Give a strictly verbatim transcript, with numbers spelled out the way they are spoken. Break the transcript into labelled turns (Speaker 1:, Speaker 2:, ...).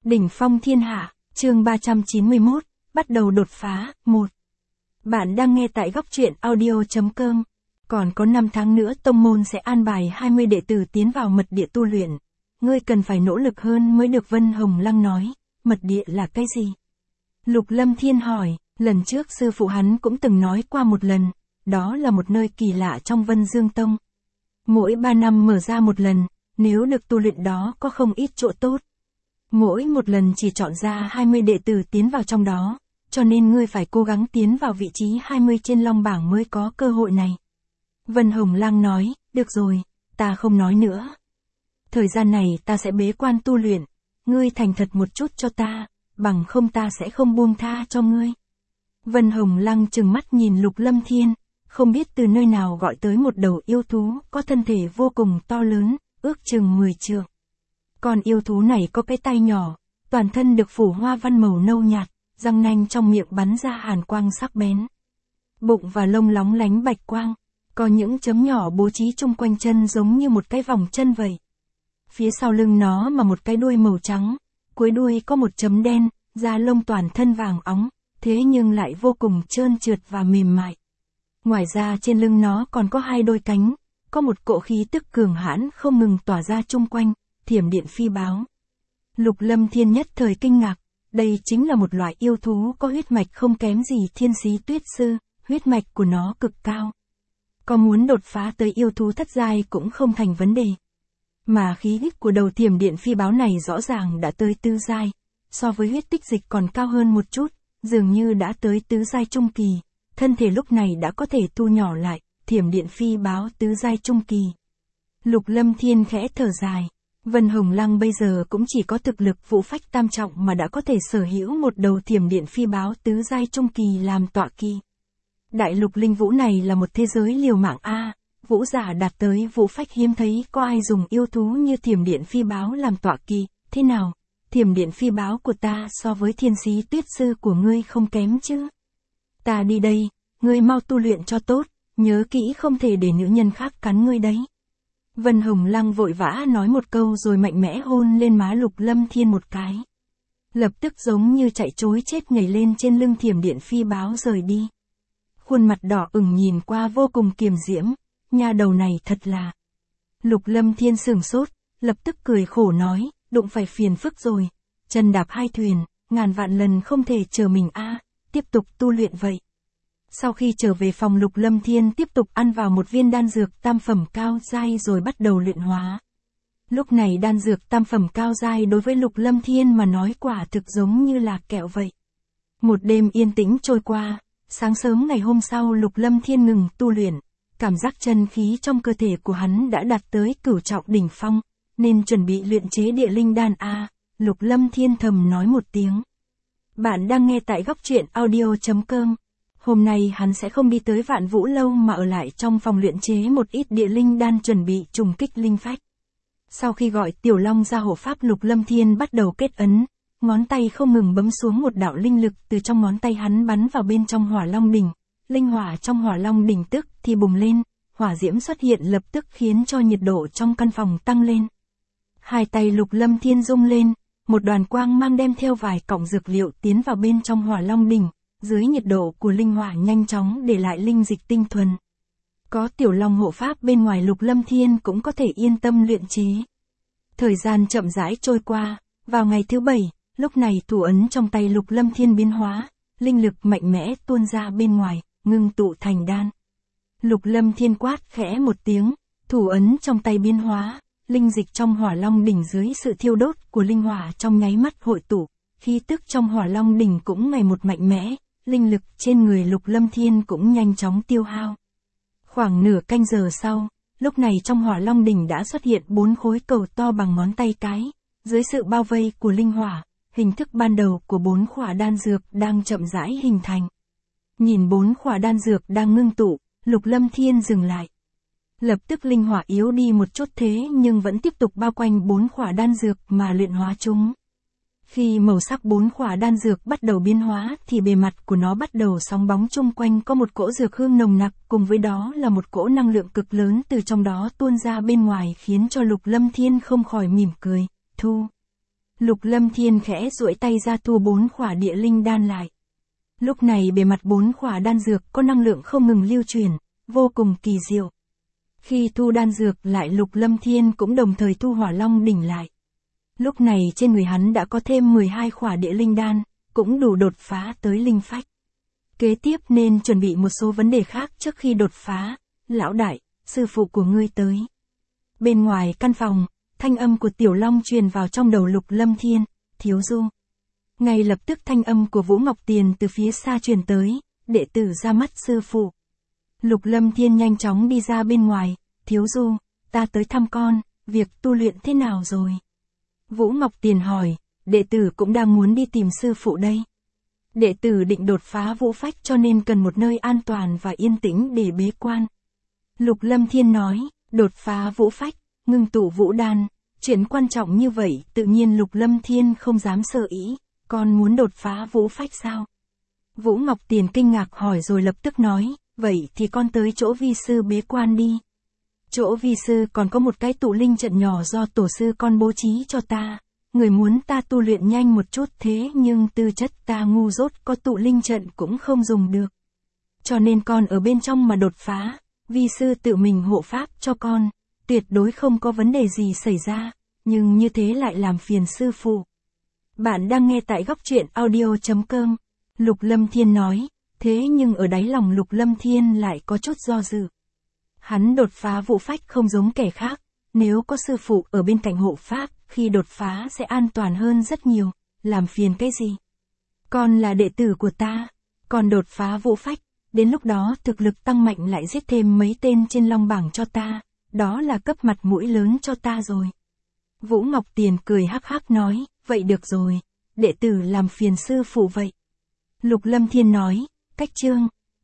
Speaker 1: Đỉnh phong thiên hạ, chương ba trăm chín mươi mốt, bắt đầu đột phá, một. Bạn đang nghe tại góc truyện audio chấm com. Còn có năm tháng nữa tông môn sẽ an bài hai mươi đệ tử tiến vào mật địa tu luyện. Ngươi cần phải nỗ lực hơn mới được, Vân Hồng Lăng nói. Mật địa là cái gì? Lục Lâm Thiên hỏi, lần trước sư phụ hắn cũng từng nói qua một lần, đó là một nơi kỳ lạ trong Vân Dương Tông. Mỗi ba năm mở ra một lần, nếu được tu luyện đó có không ít chỗ tốt. Mỗi một lần chỉ chọn ra hai mươi đệ tử tiến vào trong đó, cho nên ngươi phải cố gắng tiến vào vị trí hai mươi trên long bảng mới có cơ hội này. Vân Hồng Lăng nói, được rồi, ta không nói nữa. Thời gian này ta sẽ bế quan tu luyện, ngươi thành thật một chút cho ta, bằng không ta sẽ không buông tha cho ngươi. Vân Hồng Lăng trừng mắt nhìn Lục Lâm Thiên, không biết từ nơi nào gọi tới một đầu yêu thú có thân thể vô cùng to lớn, ước chừng mười trượng. Con yêu thú này có cái tay nhỏ, toàn thân được phủ hoa văn màu nâu nhạt, răng nanh trong miệng bắn ra hàn quang sắc bén. Bụng và lông lóng lánh bạch quang, có những chấm nhỏ bố trí chung quanh chân giống như một cái vòng chân vậy. Phía sau lưng nó mà một cái đuôi màu trắng, cuối đuôi có một chấm đen, da lông toàn thân vàng óng, thế nhưng lại vô cùng trơn trượt và mềm mại. Ngoài ra trên lưng nó còn có hai đôi cánh, có một cỗ khí tức cường hãn không ngừng tỏa ra chung quanh, thiểm điện phi báo. Lục Lâm Thiên nhất thời kinh ngạc, đây chính là một loại yêu thú có huyết mạch không kém gì Thiên Sĩ Tuyết Sư, huyết mạch của nó cực cao. Có muốn đột phá tới yêu thú thất giai cũng không thành vấn đề. Mà khí huyết của đầu thiểm điện phi báo này rõ ràng đã tới tứ giai, so với huyết tích dịch còn cao hơn một chút, dường như đã tới tứ giai trung kỳ, thân thể lúc này đã có thể thu nhỏ lại, thiểm điện phi báo tứ giai trung kỳ. Lục Lâm Thiên khẽ thở dài. Vân Hồng Lăng bây giờ cũng chỉ có thực lực vũ phách tam trọng mà đã có thể sở hữu một đầu thiểm điện phi báo tứ giai trung kỳ làm tọa kỳ. Đại lục linh vũ này là một thế giới liều mạng a, vũ giả đạt tới vũ phách hiếm thấy có ai dùng yêu thú như thiểm điện phi báo làm tọa kỳ, thế nào? Thiểm điện phi báo của ta so với Thiên Sĩ Tuyết Sư của ngươi không kém chứ? Ta đi đây, ngươi mau tu luyện cho tốt, nhớ kỹ không thể để nữ nhân khác cắn ngươi đấy. Vân Hồng Lăng vội vã nói một câu rồi mạnh mẽ hôn lên má Lục Lâm Thiên một cái. Lập tức giống như chạy trối chết nhảy lên trên lưng thiểm điện phi báo rời đi. Khuôn mặt đỏ ửng nhìn qua vô cùng kiềm diễm, nha đầu này thật là. Lục Lâm Thiên sửng sốt, lập tức cười khổ nói, đụng phải phiền phức rồi, chân đạp hai thuyền, ngàn vạn lần không thể chờ mình a, tiếp tục tu luyện vậy. Sau khi trở về phòng Lục Lâm Thiên tiếp tục ăn vào một viên đan dược tam phẩm cao giai rồi bắt đầu luyện hóa. Lúc này đan dược tam phẩm cao giai đối với Lục Lâm Thiên mà nói quả thực giống như là kẹo vậy. Một đêm yên tĩnh trôi qua, sáng sớm ngày hôm sau Lục Lâm Thiên ngừng tu luyện, cảm giác chân khí trong cơ thể của hắn đã đạt tới cửu trọng đỉnh phong, nên chuẩn bị luyện chế địa linh đan a. Lục Lâm Thiên thầm nói một tiếng. Bạn đang nghe tại góc truyện audio chấm com. Hôm nay hắn sẽ không đi tới Vạn Vũ Lâu mà ở lại trong phòng luyện chế một ít địa linh đan chuẩn bị trùng kích linh phách. Sau khi gọi Tiểu Long ra hộ pháp, Lục Lâm Thiên bắt đầu kết ấn, ngón tay không ngừng bấm xuống, một đạo linh lực từ trong ngón tay hắn bắn vào bên trong Hỏa Long đỉnh, linh hỏa trong Hỏa Long đỉnh tức thì bùng lên, hỏa diễm xuất hiện lập tức khiến cho nhiệt độ trong căn phòng tăng lên. Hai tay Lục Lâm Thiên rung lên, một đoàn quang mang đem theo vài cọng dược liệu tiến vào bên trong Hỏa Long đỉnh. Dưới nhiệt độ của linh hỏa nhanh chóng để lại linh dịch tinh thuần. Có Tiểu Long hộ pháp bên ngoài, Lục Lâm Thiên cũng có thể yên tâm luyện chế. Thời gian chậm rãi trôi qua, vào ngày thứ bảy, lúc này thủ ấn trong tay Lục Lâm Thiên biến hóa, linh lực mạnh mẽ tuôn ra bên ngoài, ngưng tụ thành đan. Lục Lâm Thiên quát khẽ một tiếng, thủ ấn trong tay biến hóa, linh dịch trong Hỏa Long đỉnh dưới sự thiêu đốt của linh hỏa trong nháy mắt hội tụ, khí tức trong Hỏa Long đỉnh cũng ngày một mạnh mẽ. Linh lực trên người Lục Lâm Thiên cũng nhanh chóng tiêu hao. Khoảng nửa canh giờ sau, lúc này trong Hỏa Long đỉnh đã xuất hiện bốn khối cầu to bằng ngón tay cái, dưới sự bao vây của linh hỏa, hình thức ban đầu của bốn khỏa đan dược đang chậm rãi hình thành. Nhìn bốn khỏa đan dược đang ngưng tụ, Lục Lâm Thiên dừng lại. Lập tức linh hỏa yếu đi một chút thế nhưng vẫn tiếp tục bao quanh bốn khỏa đan dược mà luyện hóa chúng. Khi màu sắc bốn khỏa đan dược bắt đầu biến hóa thì bề mặt của nó bắt đầu sóng bóng, chung quanh có một cỗ dược hương nồng nặc, cùng với đó là một cỗ năng lượng cực lớn từ trong đó tuôn ra bên ngoài khiến cho Lục Lâm Thiên không khỏi mỉm cười, thu. Lục Lâm Thiên khẽ duỗi tay ra thu bốn khỏa địa linh đan lại. Lúc này bề mặt bốn khỏa đan dược có năng lượng không ngừng lưu truyền, vô cùng kỳ diệu. Khi thu đan dược lại Lục Lâm Thiên cũng đồng thời thu hỏa long đỉnh lại. Lúc này trên người hắn đã có thêm mười hai khỏa địa linh đan, cũng đủ đột phá tới linh phách. Kế tiếp nên chuẩn bị một số vấn đề khác trước khi đột phá. Lão đại, sư phụ của ngươi tới. Bên ngoài căn phòng, thanh âm của Tiểu Long truyền vào trong đầu Lục Lâm Thiên, thiếu du. Ngay lập tức thanh âm của Vũ Ngọc Tiền từ phía xa truyền tới, đệ tử ra mắt sư phụ. Lục Lâm Thiên nhanh chóng đi ra bên ngoài, thiếu du, ta tới thăm con, việc tu luyện thế nào rồi? Vũ Ngọc Tiền hỏi, đệ tử cũng đang muốn đi tìm sư phụ đây. Đệ tử định đột phá vũ phách cho nên cần một nơi an toàn và yên tĩnh để bế quan. Lục Lâm Thiên nói, đột phá vũ phách, ngưng tụ vũ đan, chuyện quan trọng như vậy tự nhiên Lục Lâm Thiên không dám sơ ý, con muốn đột phá vũ phách sao? Vũ Ngọc Tiền kinh ngạc hỏi rồi lập tức nói, vậy thì con tới chỗ vi sư bế quan đi. Chỗ vi sư còn có một cái tụ linh trận nhỏ do tổ sư con bố trí cho ta. Người muốn ta tu luyện nhanh một chút thế nhưng tư chất ta ngu dốt có tụ linh trận cũng không dùng được. Cho nên con ở bên trong mà đột phá, vi sư tự mình hộ pháp cho con, tuyệt đối không có vấn đề gì xảy ra, nhưng như thế lại làm phiền sư phụ. Bạn đang nghe tại góc truyện audio chấm com. Lục Lâm Thiên nói, thế nhưng ở đáy lòng Lục Lâm Thiên lại có chút do dự. Hắn đột phá vũ phách không giống kẻ khác, nếu có sư phụ ở bên cạnh hộ pháp, khi đột phá sẽ an toàn hơn rất nhiều, làm phiền cái gì? Con là đệ tử của ta, còn đột phá vũ phách, đến lúc đó thực lực tăng mạnh lại giết thêm mấy tên trên long bảng cho ta, đó là cấp mặt mũi lớn cho ta rồi. Vũ Ngọc Tiền cười hắc hắc nói, vậy được rồi, đệ tử làm phiền sư phụ vậy. Lục Lâm Thiên nói, cách chương,